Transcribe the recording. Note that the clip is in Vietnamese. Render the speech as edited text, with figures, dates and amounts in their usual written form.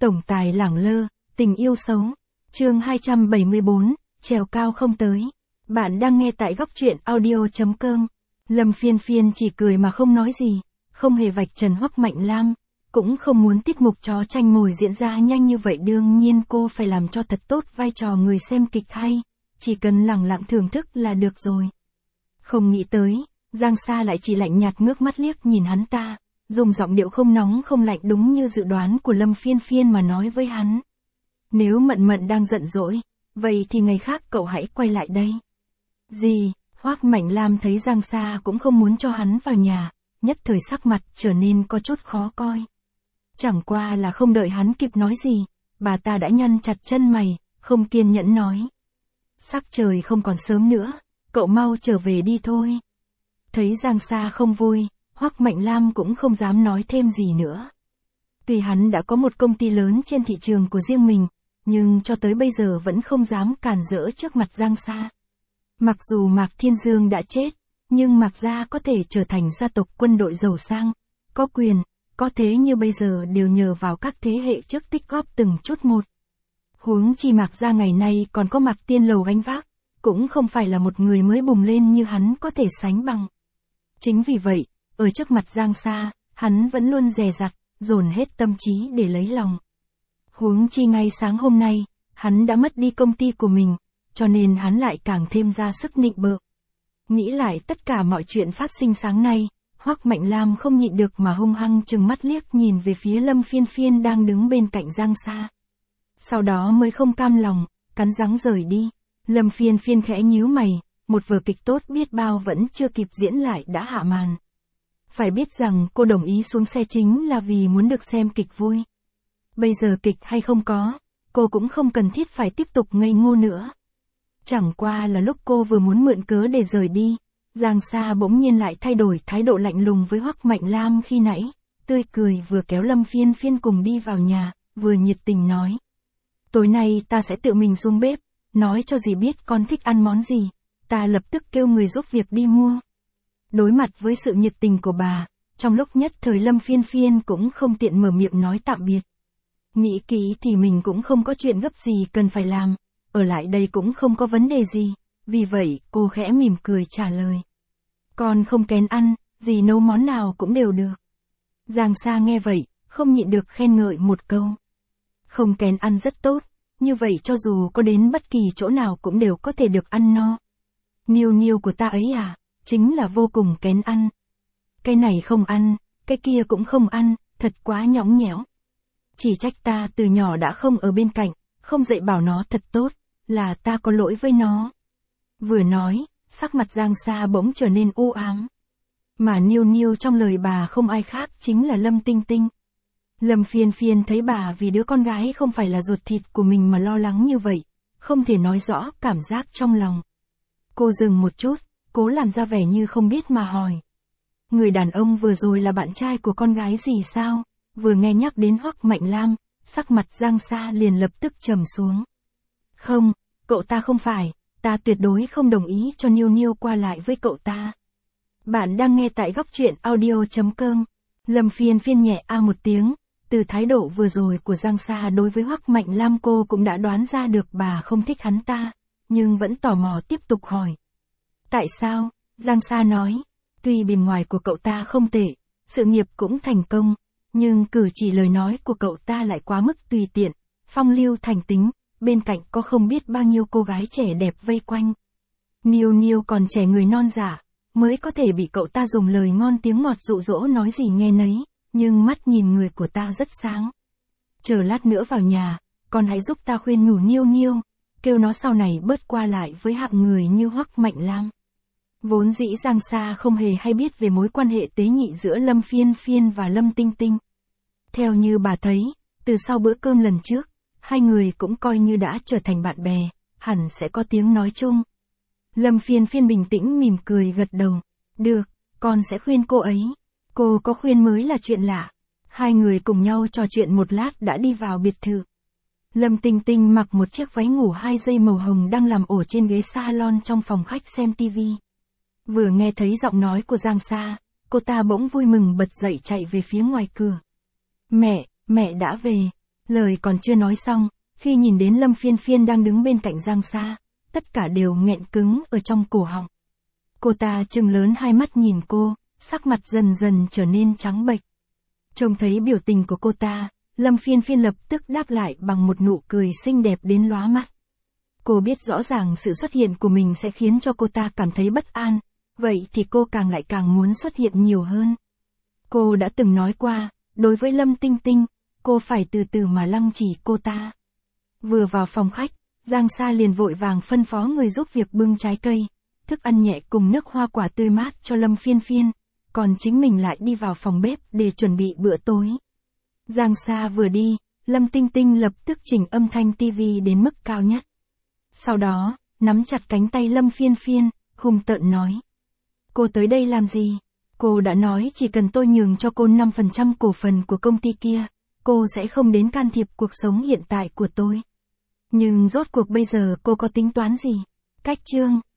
Tổng tài lẳng lơ, tình yêu xấu. Chương 274, trèo cao không tới. Bạn đang nghe tại góc truyện audio.com. Lâm Phiên Phiên chỉ cười mà không nói gì, không hề vạch trần Hoắc Mạnh Lam, cũng không muốn tiết mục chó tranh mồi diễn ra nhanh như vậy. Đương nhiên cô phải làm cho thật tốt vai trò người xem kịch hay, chỉ cần lẳng lặng thưởng thức là được rồi. Không nghĩ tới, Giang Sa lại chỉ lạnh nhạt ngước mắt liếc nhìn hắn ta, dùng giọng điệu không nóng không lạnh đúng như dự đoán của Lâm Phiên Phiên mà nói với hắn. Nếu Mận Mận đang giận dỗi, vậy thì ngày khác cậu hãy quay lại đây. Gì? Hoắc Mạnh Lam thấy Giang Sa cũng không muốn cho hắn vào nhà, nhất thời sắc mặt trở nên có chút khó coi. Chẳng qua là không đợi hắn kịp nói gì, bà ta đã nhăn chặt chân mày, không kiên nhẫn nói. Sắc trời không còn sớm nữa, cậu mau trở về đi thôi. Thấy Giang Sa không vui, Hoắc Mạnh Lam cũng không dám nói thêm gì nữa. Tuy hắn đã có một công ty lớn trên thị trường của riêng mình, nhưng cho tới bây giờ vẫn không dám cản rỡ trước mặt Giang Sa. Mặc dù Mạc Thiên Dương đã chết, nhưng Mạc gia có thể trở thành gia tộc quân đội giàu sang, có quyền, có thế như bây giờ đều nhờ vào các thế hệ trước tích góp từng chút một. Huống chi Mạc gia ngày nay còn có Mạc Tiên Lầu gánh vác, cũng không phải là một người mới bùng lên như hắn có thể sánh bằng. Chính vì vậy, ở trước mặt Giang Sa, hắn vẫn luôn dè dặt, dồn hết tâm trí để lấy lòng. Huống chi ngay sáng hôm nay, hắn đã mất đi công ty của mình, cho nên hắn lại càng thêm ra sức nịnh bợ. Nghĩ lại tất cả mọi chuyện phát sinh sáng nay, Hoắc Mạnh Lam không nhịn được mà hung hăng trừng mắt liếc nhìn về phía Lâm Phiên Phiên đang đứng bên cạnh Giang Sa. Sau đó mới không cam lòng, cắn răng rời đi. Lâm Phiên Phiên khẽ nhíu mày, một vở kịch tốt biết bao vẫn chưa kịp diễn lại đã hạ màn. Phải biết rằng cô đồng ý xuống xe chính là vì muốn được xem kịch vui. Bây giờ kịch hay không có, cô cũng không cần thiết phải tiếp tục ngây ngô nữa. Chẳng qua là lúc cô vừa muốn mượn cớ để rời đi, Giang Sa bỗng nhiên lại thay đổi thái độ lạnh lùng với Hoắc Mạnh Lam khi nãy, tươi cười vừa kéo Lâm Phiên Phiên cùng đi vào nhà, vừa nhiệt tình nói. Tối nay ta sẽ tự mình xuống bếp, nói cho dì biết con thích ăn món gì, ta lập tức kêu người giúp việc đi mua. Đối mặt với sự nhiệt tình của bà, trong lúc nhất thời Lâm Phiên Phiên cũng không tiện mở miệng nói tạm biệt. Nghĩ kỹ thì mình cũng không có chuyện gấp gì cần phải làm, ở lại đây cũng không có vấn đề gì, vì vậy cô khẽ mỉm cười trả lời. Con không kén ăn, dì nấu món nào cũng đều được. Giang Sa nghe vậy, không nhịn được khen ngợi một câu. Không kén ăn rất tốt, như vậy cho dù có đến bất kỳ chỗ nào cũng đều có thể được ăn no. Niêu niêu của ta ấy à, chính là vô cùng kén ăn. Cái này không ăn, cái kia cũng không ăn, thật quá nhõng nhẽo. Chỉ trách ta từ nhỏ đã không ở bên cạnh, không dạy bảo nó thật tốt, là ta có lỗi với nó. Vừa nói, sắc mặt Giang Sa bỗng trở nên u ám. Mà Niêu Niêu trong lời bà không ai khác chính là Lâm Tinh Tinh. Lâm Phiên Phiên thấy bà vì đứa con gái không phải là ruột thịt của mình mà lo lắng như vậy, không thể nói rõ cảm giác trong lòng. Cô dừng một chút, cố làm ra vẻ như không biết mà hỏi. Người đàn ông vừa rồi là bạn trai của con gái gì sao? Vừa nghe nhắc đến Hoắc Mạnh Lam, sắc mặt Giang Sa liền lập tức trầm xuống. Không, cậu ta không phải, ta tuyệt đối không đồng ý cho Niêu Niêu qua lại với cậu ta. Bạn đang nghe tại góc truyện audio.com. Lâm Phiên Phiên nhẹ a một tiếng, từ thái độ vừa rồi của Giang Sa đối với Hoắc Mạnh Lam cô cũng đã đoán ra được bà không thích hắn ta, nhưng vẫn tò mò tiếp tục hỏi. Tại sao? Giang Sa nói, tuy bề ngoài của cậu ta không tệ, sự nghiệp cũng thành công, nhưng cử chỉ lời nói của cậu ta lại quá mức tùy tiện, phong lưu thành tính, bên cạnh có không biết bao nhiêu cô gái trẻ đẹp vây quanh. Niêu Niêu còn trẻ người non dạ, mới có thể bị cậu ta dùng lời ngon tiếng ngọt dụ dỗ nói gì nghe nấy, nhưng mắt nhìn người của ta rất sáng. Chờ lát nữa vào nhà, con hãy giúp ta khuyên nhủ Niêu Niêu, kêu nó sau này bớt qua lại với hạng người như Hoắc Mạnh Lam. Vốn dĩ Giang Sa không hề hay biết về mối quan hệ tế nhị giữa Lâm Phiên Phiên và Lâm Tinh Tinh. Theo như bà thấy, từ sau bữa cơm lần trước, hai người cũng coi như đã trở thành bạn bè, hẳn sẽ có tiếng nói chung. Lâm Phiên Phiên bình tĩnh mỉm cười gật đầu. Được, con sẽ khuyên cô ấy. Cô có khuyên mới là chuyện lạ. Hai người cùng nhau trò chuyện một lát đã đi vào biệt thự. Lâm Tinh Tinh mặc một chiếc váy ngủ 2 dây màu hồng đang làm ổ trên ghế salon trong phòng khách xem tivi. Vừa nghe thấy giọng nói của Giang Sa, cô ta bỗng vui mừng bật dậy chạy về phía ngoài cửa. Mẹ đã về. Lời còn chưa nói xong, khi nhìn đến Lâm Phiên Phiên đang đứng bên cạnh Giang Sa, tất cả đều nghẹn cứng ở trong cổ họng. Cô ta trừng lớn hai mắt nhìn cô, sắc mặt dần dần trở nên trắng bệch. Trông thấy biểu tình của cô ta, Lâm Phiên Phiên lập tức đáp lại bằng một nụ cười xinh đẹp đến lóa mắt. Cô biết rõ ràng sự xuất hiện của mình sẽ khiến cho cô ta cảm thấy bất an, vậy thì cô càng muốn xuất hiện nhiều hơn. Cô đã từng nói qua, đối với Lâm Tinh Tinh, cô phải từ từ mà lăng trì cô ta. Vừa vào phòng khách, Giang Sa liền vội vàng phân phó người giúp việc bưng trái cây, thức ăn nhẹ cùng nước hoa quả tươi mát cho Lâm Phiên Phiên, còn chính mình lại đi vào phòng bếp để chuẩn bị bữa tối. Giang Sa vừa đi, Lâm Tinh Tinh lập tức chỉnh âm thanh tivi đến mức cao nhất. Sau đó, nắm chặt cánh tay Lâm Phiên Phiên, hung tợn nói. Cô tới đây làm gì? Cô đã nói chỉ cần tôi nhường cho cô 5% cổ phần của công ty kia, cô sẽ không đến can thiệp cuộc sống hiện tại của tôi. Nhưng rốt cuộc bây giờ cô có tính toán gì? Cách chương